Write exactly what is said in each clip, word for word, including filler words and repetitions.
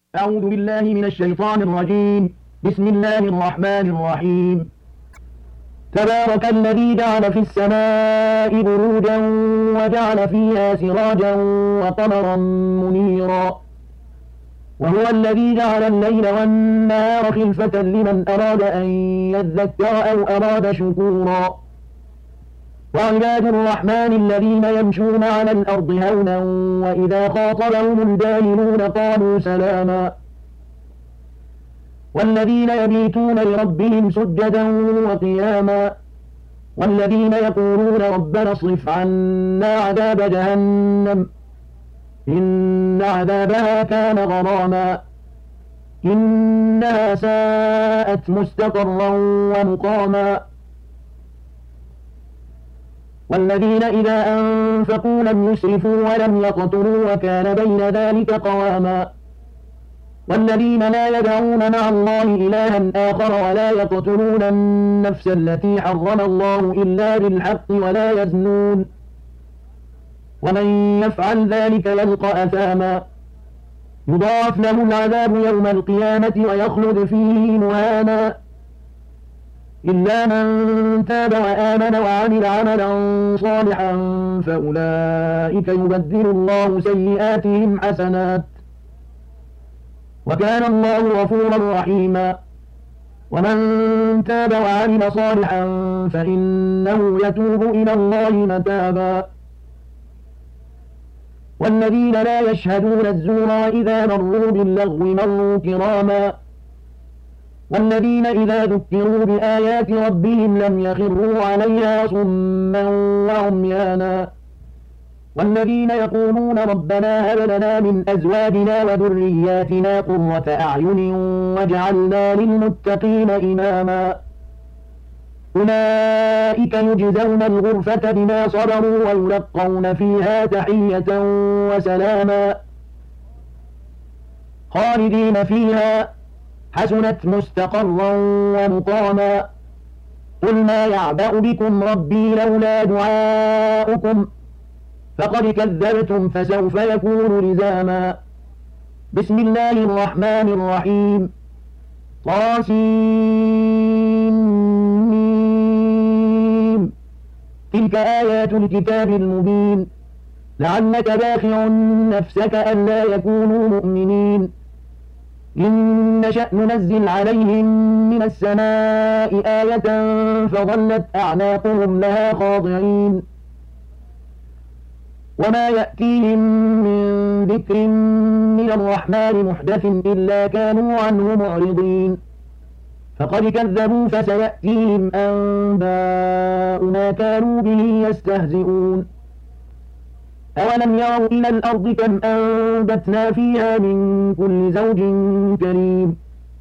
أعوذ بالله من الشيطان الرجيم. بسم الله الرحمن الرحيم. تبارك الذي جعل في السماء بروجا وجعل فيها سراجا وقمرا منيرا، وهو الذي جعل الليل والنهار خلفة لمن أراد أن يذكر أو أراد شكورا. وعباد الرحمن الذين يمشون على الأرض هونا وإذا خاطبهم الجاهلون قالوا سلاما، والذين يبيتون لربهم سجدا وقياما، والذين يقولون ربنا اصرف عنا عذاب جهنم إن عذابها كان غراما إنها ساءت مستقرا ومقاما. والذين إذا أنفقوا لم يسرفوا ولم يقتروا وكان بين ذلك قواما. والذين لا يدعون مع الله إلها آخر ولا يقتلون النفس التي حرم الله إلا بالحق ولا يزنون، ومن يفعل ذلك يلقى أثاما يضاعف له العذاب يوم القيامة ويخلد فيه مهانا إلا من تاب وآمن وعمل عملا صالحا فأولئك يبدل الله سيئاتهم حسنات وكان الله غفورا رحيما. ومن تاب وعمل صالحا فإنه يتوب إلى الله متابا. والذين لا يشهدون الزور وإذا مروا باللغو مروا كراما. والذين إذا ذكروا بآيات ربهم لم يخروا عليها صما وعميانا. والذين يقولون ربنا هب لنا من أزواجنا وذرياتنا قرة أعين واجعلنا للمتقين إماما. أولئك يجزون الغرفة بما صبروا ويلقون فيها تحية وسلاما خالدين فيها حسنت مستقرا ومقاما. قل ما يعبأ بكم ربي لولا دعاؤكم فقد كذبتم فسوف يكون لزاما. بسم الله الرحمن الرحيم. طاسين تلك آيات الكتاب المبين لعلك باخع نفسك ألا يكونوا مؤمنين. إن نشأ ننزل عليهم من السماء آية فظلت أعناقهم لها خاضعين. وما يأتيهم من ذكر من الرحمن محدث إلا كانوا عنه معرضين. فقد كذبوا فسيأتيهم أنباء ما كانوا به يستهزئون. أولم يروا إلى الأرض كم أنبتنا فيها من كل زوج كريم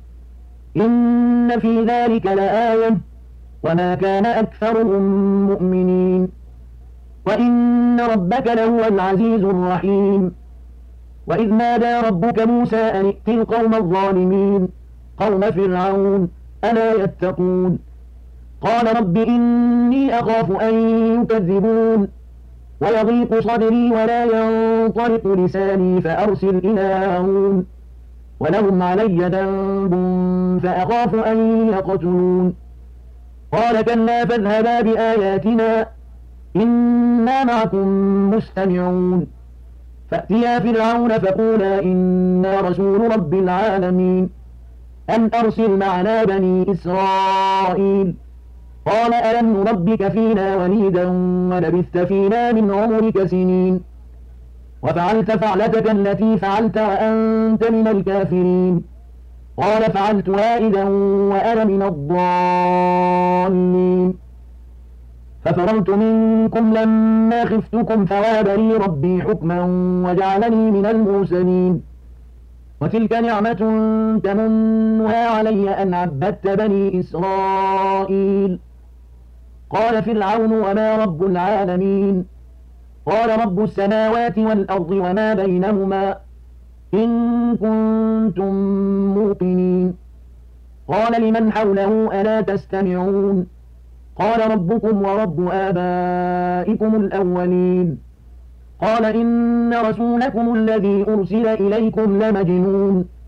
إن في ذلك لآية وما كان أكثرهم مؤمنين وإن ربك لهو العزيز الرحيم. وإذ نادى ربك موسى أن ائت القوم الظالمين قوم فرعون ألا يتقون قال رب إني أخاف أن يكذبون ويضيق صدري ولا ينطلق لساني فأرسل إلى هارون ولهم علي ذنب فأخاف أن يقتلون. قال كلا فاذهبا بآياتنا إنا معكم مستمعون. فأتيا فرعون فقولا إنا رسول رب العالمين أن أرسل معنا بني إسرائيل. قال ألم نربك فينا وليدا ولبثت فينا من عمرك سنين وفعلت فعلتك التي فعلت وأنت من الكافرين. قال فعلتها إذا وأنا من الضالين. ففررت منكم لما خفتكم فوهب لي ربي حكما وجعلني من المرسلين. وتلك نعمة تمنها علي أن عبدت بني إسرائيل. قال فرعون وما رب العالمين قال رب السماوات والأرض وما بينهما إن كنتم موقنين. قال لمن حوله ألا تستمعون قال ربكم ورب آبائكم الأولين. قال إن رسولكم الذي أرسل إليكم لمجنون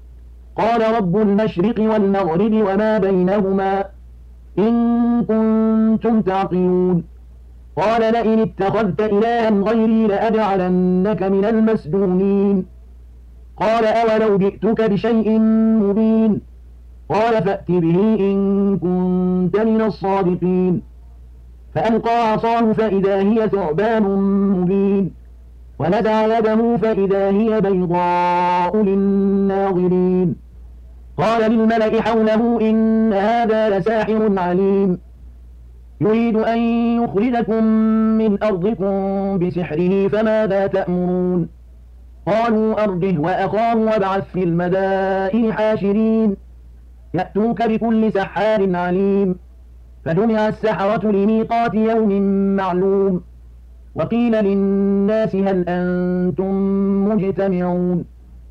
قال رب المشرق والمغرب وما بينهما إن كنتم تعقلون قال لئن اتخذت إلها غيري لأجعلنك من المسجونين قال أولو جئتك بشيء مبين قال فأت به إن كنت من الصادقين فألقى عصاه فإذا هي ثعبان مبين ونزع يده فإذا هي بيضاء للناظرين قال للملأ حوله إن هذا لساحر عليم يريد أن يخرجكم من أرضكم بسحره فماذا تأمرون قالوا أرجه وأخاه وابعث في المدائن حاشرين يأتوك بكل سحار عليم فجمع السحرة لميقات يوم معلوم وقيل للناس هل أنتم مجتمعون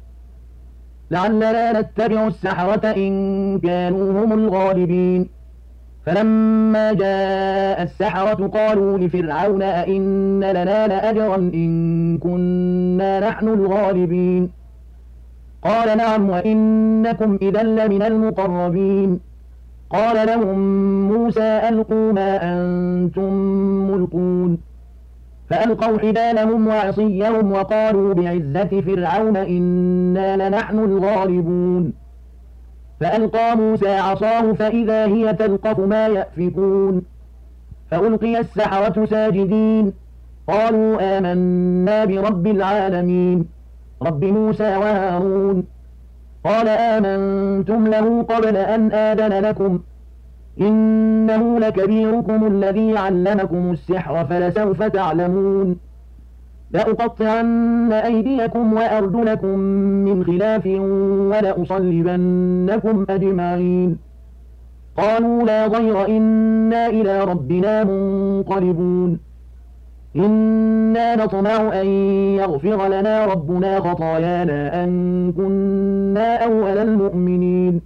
لعلنا نتبع السحرة إن كانوا هم الغالبين فلما جاء السحرة قالوا لفرعون أئن لنا لأجرا إن كنا نحن الغالبين قال نعم وإنكم إذا لمن المقربين قال لهم موسى ألقوا ما أنتم ملقون فألقوا حبالهم وعصيهم وقالوا بعزة فرعون إنا لنحن الغالبون فألقى موسى عصاه فإذا هي تلقف ما يأفكون فألقي السحرة ساجدين قالوا آمنا برب العالمين رب موسى وهارون قال آمنتم له قبل أن آذن لكم إنه لكبيركم الذي علمكم السحر فلسوف تعلمون لأقطعن أيديكم وأرجلكم من خلاف ولأصلبنكم أجمعين قالوا لا ضير إنا إلى ربنا منقلبون إنا نطمع أن يغفر لنا ربنا خطايانا أن كنا أول المؤمنين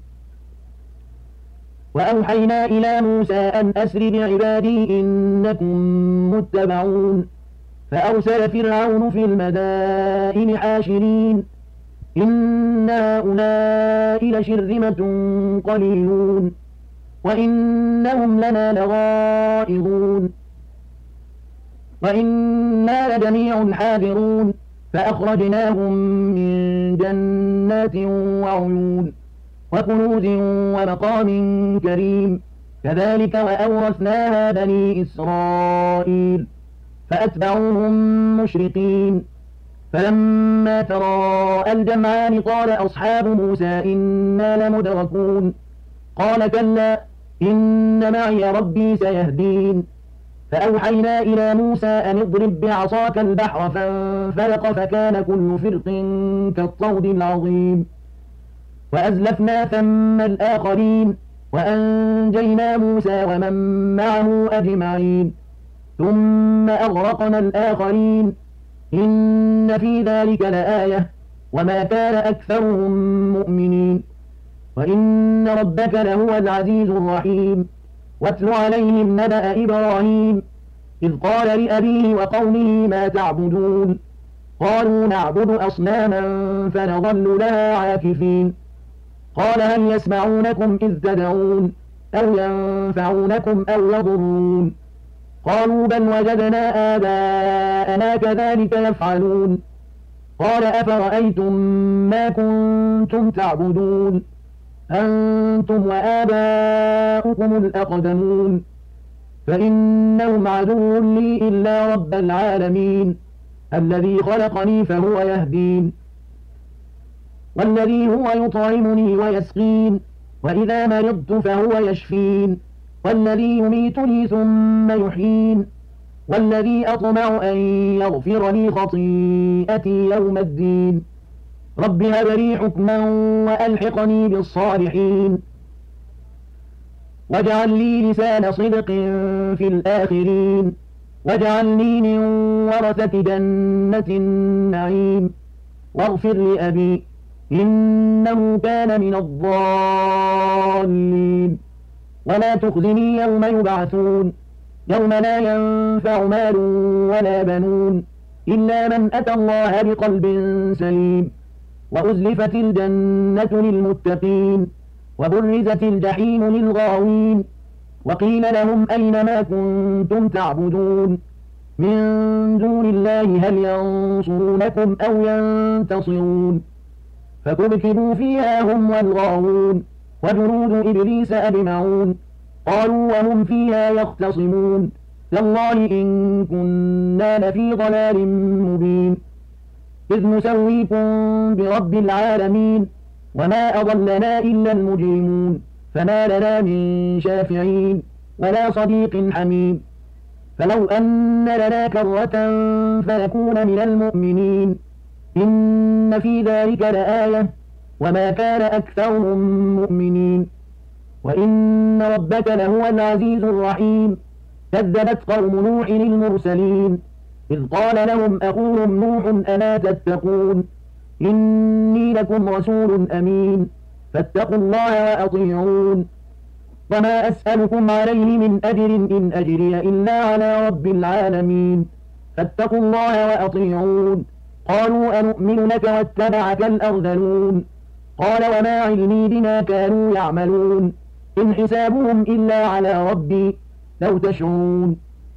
وأوحينا إلى موسى أن أسر بعبادي إنكم متبعون فأرسل فرعون في المدائن حاشرين إن هؤلاء لشرذمة قليلون وإنهم لنا لغائظون وإنا لجميع حاذرون فأخرجناهم من جنات وعيون وكنوز ومقام كريم كذلك وأورثناها بني إسرائيل فأتبعوهم مشرقين فلما تراءى الجمعان قال أصحاب موسى إنا لمدركون قال كلا إن معي ربي سيهدين فأوحينا إلى موسى أن اضرب بعصاك البحر فانفلق فكان كل فرق كالطود العظيم وأزلفنا ثم الآخرين وأنجينا موسى ومن معه أجمعين ثم أغرقنا الآخرين إن في ذلك لآية وما كان أكثرهم مؤمنين وإن ربك لهو العزيز الرحيم واتل عليهم نبأ إبراهيم إذ قال لأبيه وقومه ما تعبدون قالوا نعبد أصناما فنظل لها عاكفين قال هل يسمعونكم إذ تدعون أو ينفعونكم أو يضرون قالوا بل وجدنا آباءنا كذلك يفعلون قال أفرأيتم ما كنتم تعبدون أنتم وآباؤكم الأقدمون فإنهم عدو لي إلا رب العالمين الذي خلقني فهو يهدين والذي هو يطعمني ويسقين وإذا مرضت فهو يشفين والذي يميتني ثم يحيين والذي أطمع أن يغفر لي خطيئتي يوم الدين رب هب لي حكما وألحقني بالصالحين واجعل لي لسان صدق في الآخرين واجعلني من ورثة جنة النعيم واغفر لأبي إنه كان من الضالين ولا تخزني يوم يبعثون يوم لا ينفع مال ولا بنون إلا من أتى الله بقلب سليم وأزلفت الجنة للمتقين وبرزت الجحيم للغاوين وقيل لهم أين ما كنتم تعبدون من دون الله هل ينصرونكم أو ينتصرون فكبكبوا فيها هم والغاوون وجنود إبليس أجمعون قالوا وهم فيها يختصمون تالله إن كنا لفي ضلال مبين إذ نسويكم برب العالمين وما أضلنا إلا المجرمون فما لنا من شافعين ولا صديق حميم فلو أن لنا كرة فنكون من المؤمنين إن في ذلك لآية وما كان أكثرهم مؤمنين وإن ربك لهو العزيز الرحيم كذبت قوم نوح المرسلين إذ قال لهم أخوهم نوح ألا تتقون إني لكم رسول أمين فاتقوا الله وأطيعون وما أسألكم عليه من أجر إن أجري إلا على رب العالمين فاتقوا الله وأطيعون قالوا أنؤمن لك واتبعك الأرذلون قال وما علمي بما كانوا يعملون إن حسابهم إلا على ربي لو تشعرون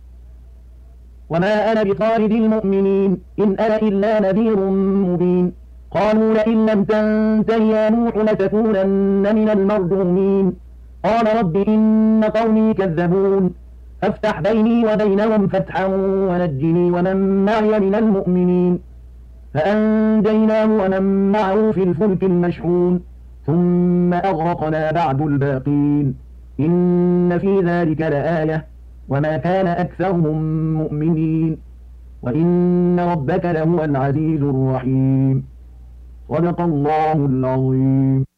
وما أنا بطارد المؤمنين إن أنا إلا نذير مبين قالوا لئن لم تنته يا نوح لتكونن من المرجومين قال رب إن قومي كذبون فافتح بيني وبينهم فتحا ونجني ومن معي من المؤمنين فأنجيناه ومن معه في الفلك المشحون ثم أغرقنا بعد الباقين إن في ذلك لآية وما كان أكثرهم مؤمنين وإن ربك لهو العزيز الرحيم صدق الله العظيم.